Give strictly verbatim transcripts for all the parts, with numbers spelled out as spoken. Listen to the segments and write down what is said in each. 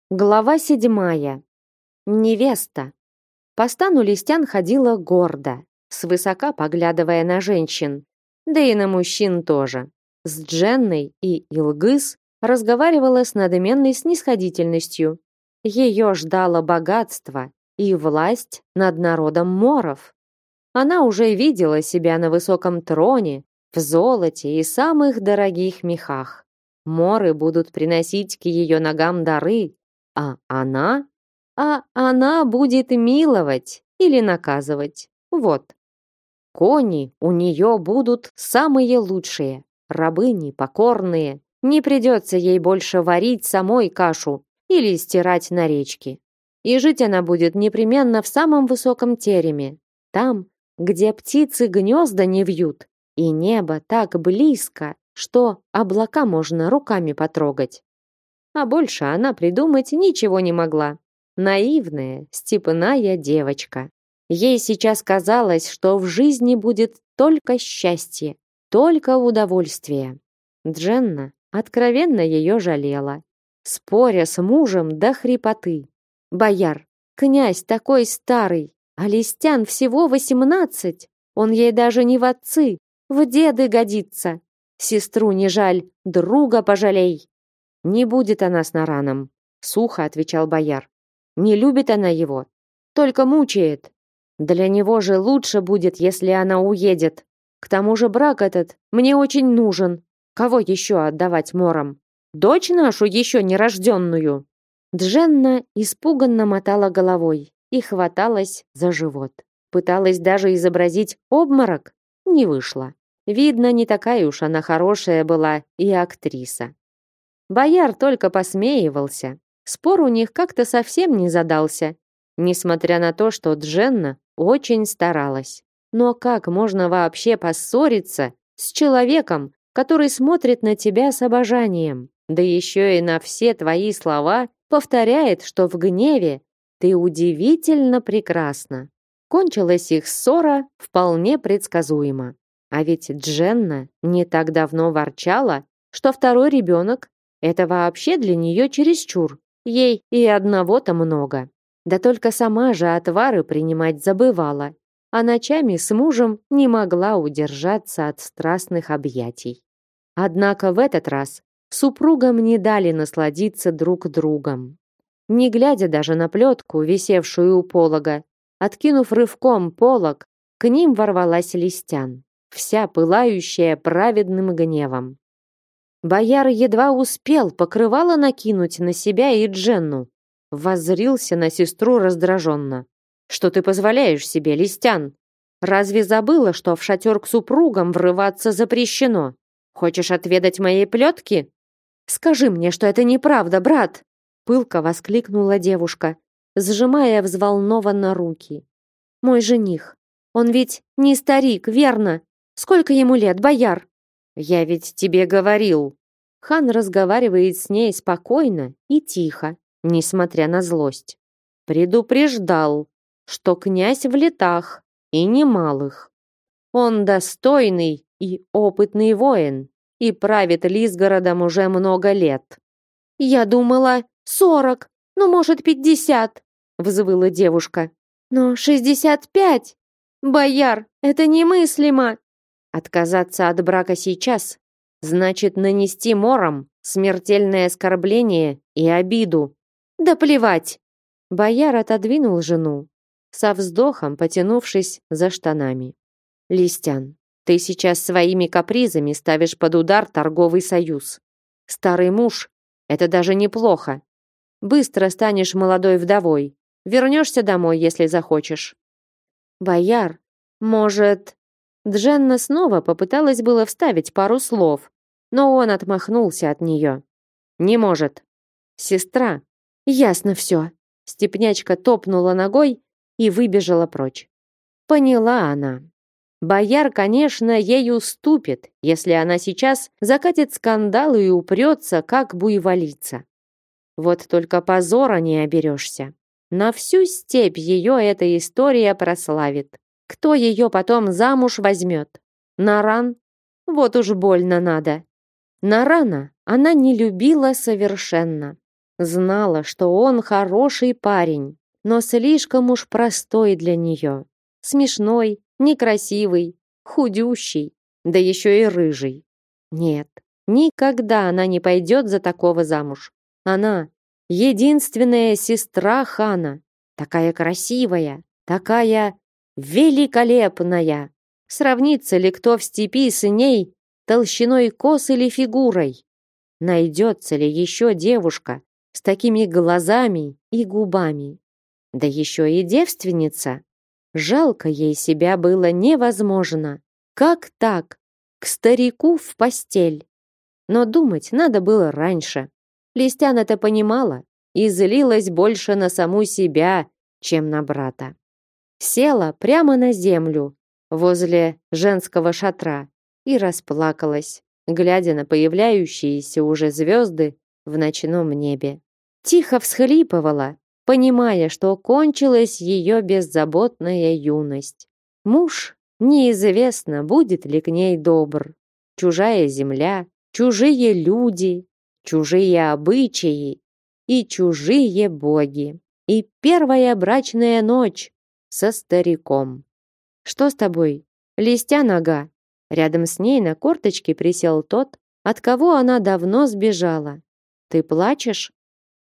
Глава седьмая. Невеста. По стану Листян ходила гордо, свысока поглядывая на женщин, да и на мужчин тоже. С Дженной и Илгыз разговаривала с надменной снисходительностью. Ее ждало богатство и власть над народом моров. Она уже видела себя на высоком троне, в золоте и самых дорогих мехах. Моры будут приносить к ее ногам дары, а она? А она будет миловать или наказывать. Вот. Кони у нее будут самые лучшие, рабыни покорные. Не придется ей больше варить самой кашу или стирать на речке. И жить она будет непременно в самом высоком тереме, там, где птицы гнезда не вьют, и небо так близко, что облака можно руками потрогать. А больше она придумать ничего не могла. Наивная, степная девочка. Ей сейчас казалось, что в жизни будет только счастье, только удовольствие. Дженна откровенно ее жалела, споря с мужем до хрипоты. Бояр, князь такой старый, а Листян всего восемнадцать. Он ей даже не в отцы, в деды годится. Сестру не жаль, друга пожалей. Не будет она с Нараном, сухо отвечал бояр. Не любит она его, только мучает. Для него же лучше будет, если она уедет. К тому же брак этот мне очень нужен. Кого еще отдавать морам? Дочь нашу еще нерожденную. Дженна испуганно мотала головой и хваталась за живот. Пыталась даже изобразить обморок, не вышло. Видно, не такая уж она хорошая была и актриса. Бояр только посмеивался. Спор у них как-то совсем не задался, несмотря на то, что Дженна очень старалась. Но как можно вообще поссориться с человеком, который смотрит на тебя с обожанием, да еще и на все твои слова повторяет, что в гневе ты удивительно прекрасна? Кончилась их ссора вполне предсказуемо. А ведь Дженна не так давно ворчала, что второй ребенок — это вообще для нее чересчур. Ей и одного-то много. Да только сама же отвары принимать забывала, а ночами с мужем не могла удержаться от страстных объятий. Однако в этот раз супругам не дали насладиться друг другом. Не глядя даже на плетку, висевшую у полога, откинув рывком полог, к ним ворвалась Листян, вся пылающая праведным гневом. Бояр едва успел покрывало накинуть на себя и Дженну. Воззрился на сестру раздраженно. «Что ты позволяешь себе, Листян? Разве забыла, что в шатер к супругам врываться запрещено? Хочешь отведать моей плетки?» «Скажи мне, что это неправда, брат!» Пылко воскликнула девушка, сжимая взволнованно руки. «Мой жених, он ведь не старик, верно? Сколько ему лет, бояр?» «Я ведь тебе говорил». Хан разговаривает с ней спокойно и тихо, несмотря на злость. «Предупреждал, что князь в летах, и немалых. Он достойный и опытный воин, и правит Лисгородом уже много лет». «Я думала, сорок, ну, может, пятьдесят», взвыла девушка. «Но шестьдесят пять! Бояр, это немыслимо!» Отказаться от брака сейчас значит нанести морам смертельное оскорбление и обиду. Да плевать! Бояр отодвинул жену, со вздохом потянувшись за штанами. Листян, ты сейчас своими капризами ставишь под удар торговый союз. Старый муж — это даже неплохо. Быстро станешь молодой вдовой. Вернешься домой, если захочешь. Бояр, может... Дженна снова попыталась было вставить пару слов, но он отмахнулся от нее. «Не может. Сестра». «Ясно все». Степнячка топнула ногой и выбежала прочь. Поняла она. Бояр, конечно, ей уступит, если она сейчас закатит скандал и упрется, как буйволица. Вот только позора не оберешься. На всю степь ее эта история прославит. Кто ее потом замуж возьмет? Наран? Вот уж больно надо. Нарана она не любила совершенно. Знала, что он хороший парень, но слишком уж простой для нее. Смешной, некрасивый, худющий, да еще и рыжий. Нет, никогда она не пойдет за такого замуж. Она — единственная сестра хана, такая красивая, такая великолепная. Сравнится ли кто в степи с ней толщиной кос или фигурой? Найдется ли еще девушка с такими глазами и губами? Да еще и девственница. Жалко ей себя было невозможно. Как так? К старику в постель. Но думать надо было раньше. Листян это понимала и злилась больше на саму себя, чем на брата. Села прямо на землю возле женского шатра и расплакалась, глядя на появляющиеся уже звезды в ночном небе. Тихо всхлипывала, понимая, что кончилась ее беззаботная юность. Муж, неизвестно, будет ли к ней добр. Чужая земля, чужие люди, чужие обычаи и чужие боги. И первая брачная ночь со стариком. «Что с тобой? Листя нога?» Рядом с ней на корточке присел тот, от кого она давно сбежала. «Ты плачешь?»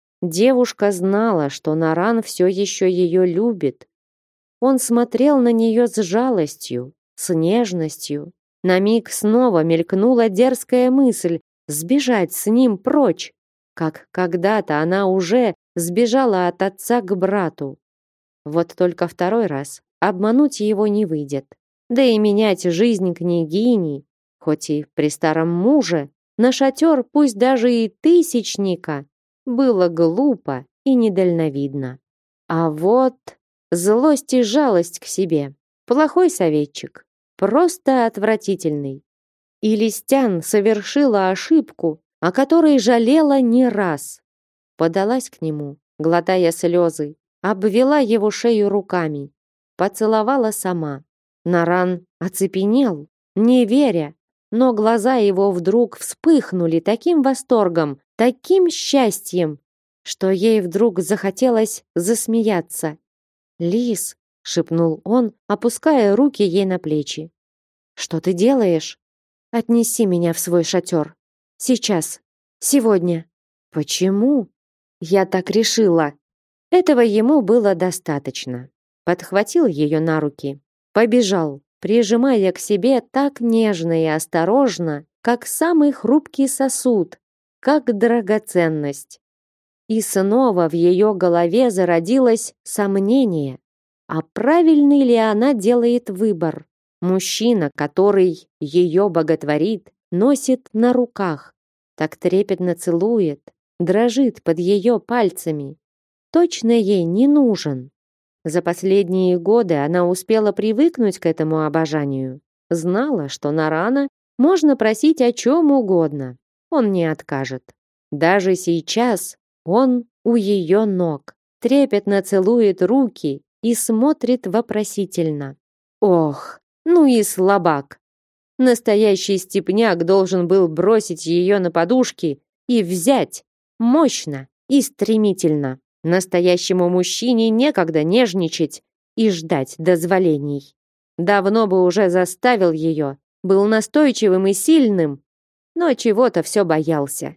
Девушка знала, что Наран все еще ее любит. Он смотрел на нее с жалостью, с нежностью. На миг снова мелькнула дерзкая мысль сбежать с ним прочь, как когда-то она уже сбежала от отца к брату. Вот только второй раз обмануть его не выйдет. Да и менять жизнь княгини, хоть и при старом муже, на шатер, пусть даже и тысячника, было глупо и недальновидно. А вот злость и жалость к себе. Плохой советчик, просто отвратительный. И Листян совершила ошибку, о которой жалела не раз. Подалась к нему, глотая слезы, обвела его шею руками, поцеловала сама. Наран оцепенел, не веря, но глаза его вдруг вспыхнули таким восторгом, таким счастьем, что ей вдруг захотелось засмеяться. «Лис», — шепнул он, опуская руки ей на плечи. «Что ты делаешь? Отнеси меня в свой шатер. Сейчас. Сегодня». «Почему?» «Я так решила». Этого ему было достаточно. Подхватил ее на руки. Побежал, прижимая к себе так нежно и осторожно, как самый хрупкий сосуд, как драгоценность. И снова в ее голове зародилось сомнение, а правильный ли она делает выбор. Мужчина, который ее боготворит, носит на руках, так трепетно целует, дрожит под ее пальцами. Точно ей не нужен. За последние годы она успела привыкнуть к этому обожанию. Знала, что Нарана можно просить о чем угодно. Он не откажет. Даже сейчас он у ее ног, трепетно целует руки и смотрит вопросительно. Ох, ну и слабак. Настоящий степняк должен был бросить ее на подушки и взять мощно и стремительно. Настоящему мужчине некогда нежничать и ждать дозволений. Давно бы уже заставил ее, был настойчивым и сильным, но чего-то все боялся.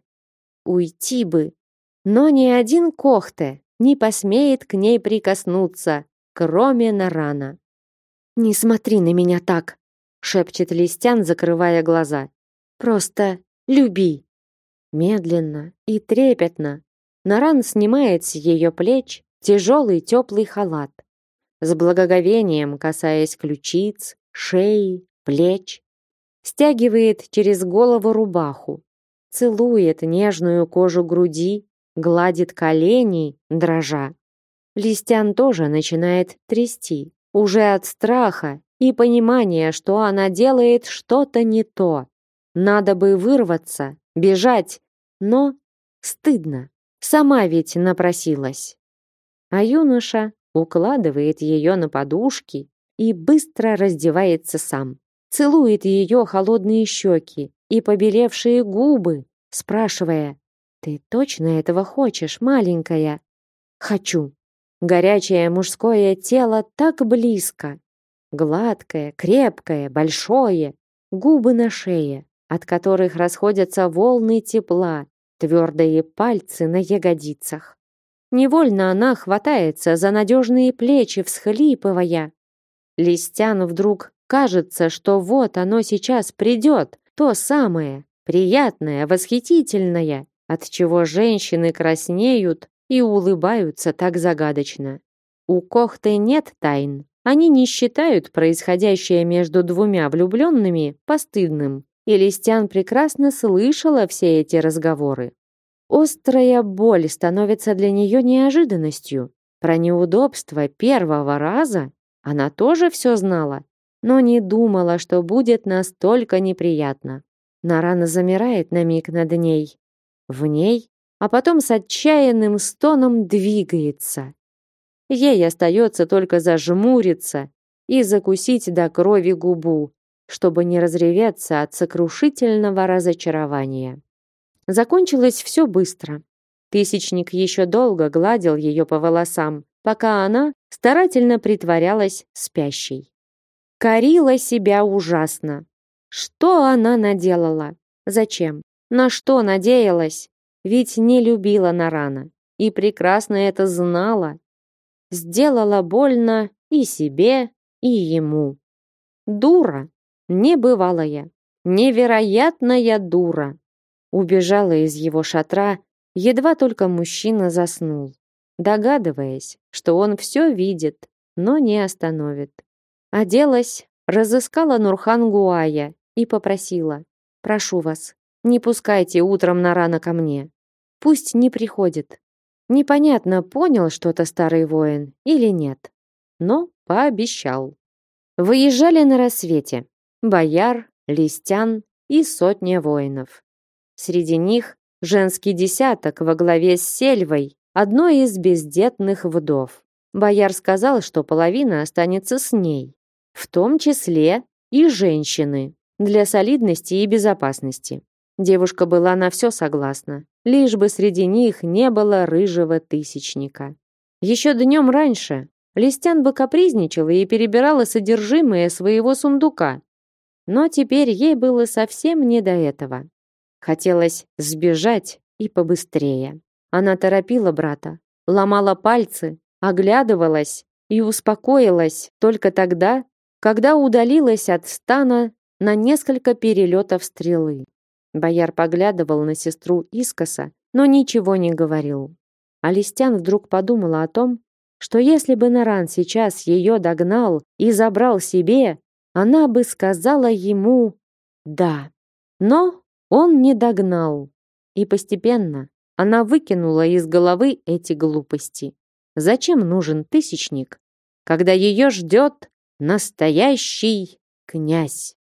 Уйти бы, но ни один Кохте не посмеет к ней прикоснуться, кроме Нарана. «Не смотри на меня так», — шепчет Листян, закрывая глаза. «Просто люби». Медленно и трепетно Наран снимает с ее плеч тяжелый теплый халат. С благоговением касаясь ключиц, шеи, плеч, стягивает через голову рубаху, целует нежную кожу груди, гладит колени, дрожа. Листян тоже начинает трясти, уже от страха и понимания, что она делает что-то не то. Надо бы вырваться, бежать, но стыдно. Сама ведь напросилась. А юноша укладывает ее на подушки и быстро раздевается сам. Целует ее холодные щеки и побелевшие губы, спрашивая: Ты точно этого хочешь, маленькая? Хочу. Горячее мужское тело так близко. Гладкое, крепкое, большое. Губы на шее, от которых расходятся волны тепла, твердые пальцы на ягодицах. Невольно она хватается за надежные плечи, всхлипывая. Листян вдруг кажется, что вот оно сейчас придет, то самое, приятное, восхитительное, от чего женщины краснеют и улыбаются так загадочно. У Кохты нет тайн. Они не считают происходящее между двумя влюбленными постыдным, и Листян прекрасно слышала все эти разговоры. Острая боль становится для нее неожиданностью. Про неудобство первого раза она тоже все знала, но не думала, что будет настолько неприятно. Нарана замирает на миг над ней, в ней, а потом с отчаянным стоном двигается. Ей остается только зажмуриться и закусить до крови губу, чтобы не разреветься от сокрушительного разочарования. Закончилось все быстро. Тысячник еще долго гладил ее по волосам, пока она старательно притворялась спящей. Корила себя ужасно. Что она наделала? Зачем? На что надеялась? Ведь не любила Нарана и прекрасно это знала. Сделала больно и себе, и ему. Дура, небывалая, невероятная дура. Убежала из его шатра, едва только мужчина заснул, догадываясь, что он все видит, но не остановит. Оделась, разыскала Нурхан Гуая и попросила: «Прошу вас, не пускайте утром Нарана ко мне. Пусть не приходит». Непонятно, понял что-то старый воин или нет, но пообещал. Выезжали на рассвете. Бояр, Листян и сотня воинов. Среди них женский десяток во главе с Сельвой, одной из бездетных вдов. Бояр сказал, что половина останется с ней, в том числе и женщины, для солидности и безопасности. Девушка была на все согласна, лишь бы среди них не было рыжего тысячника. Еще днем раньше Листян бы капризничала и перебирала содержимое своего сундука, но теперь ей было совсем не до этого. Хотелось сбежать и побыстрее. Она торопила брата, ломала пальцы, оглядывалась и успокоилась только тогда, когда удалилась от стана на несколько перелетов стрелы. Бояр поглядывал на сестру искоса, но ничего не говорил. А Листян вдруг подумала о том, что если бы Наран сейчас ее догнал и забрал себе, она бы сказала ему «да». Но он не догнал, и постепенно она выкинула из головы эти глупости. Зачем нужен тысячник, когда ее ждет настоящий князь?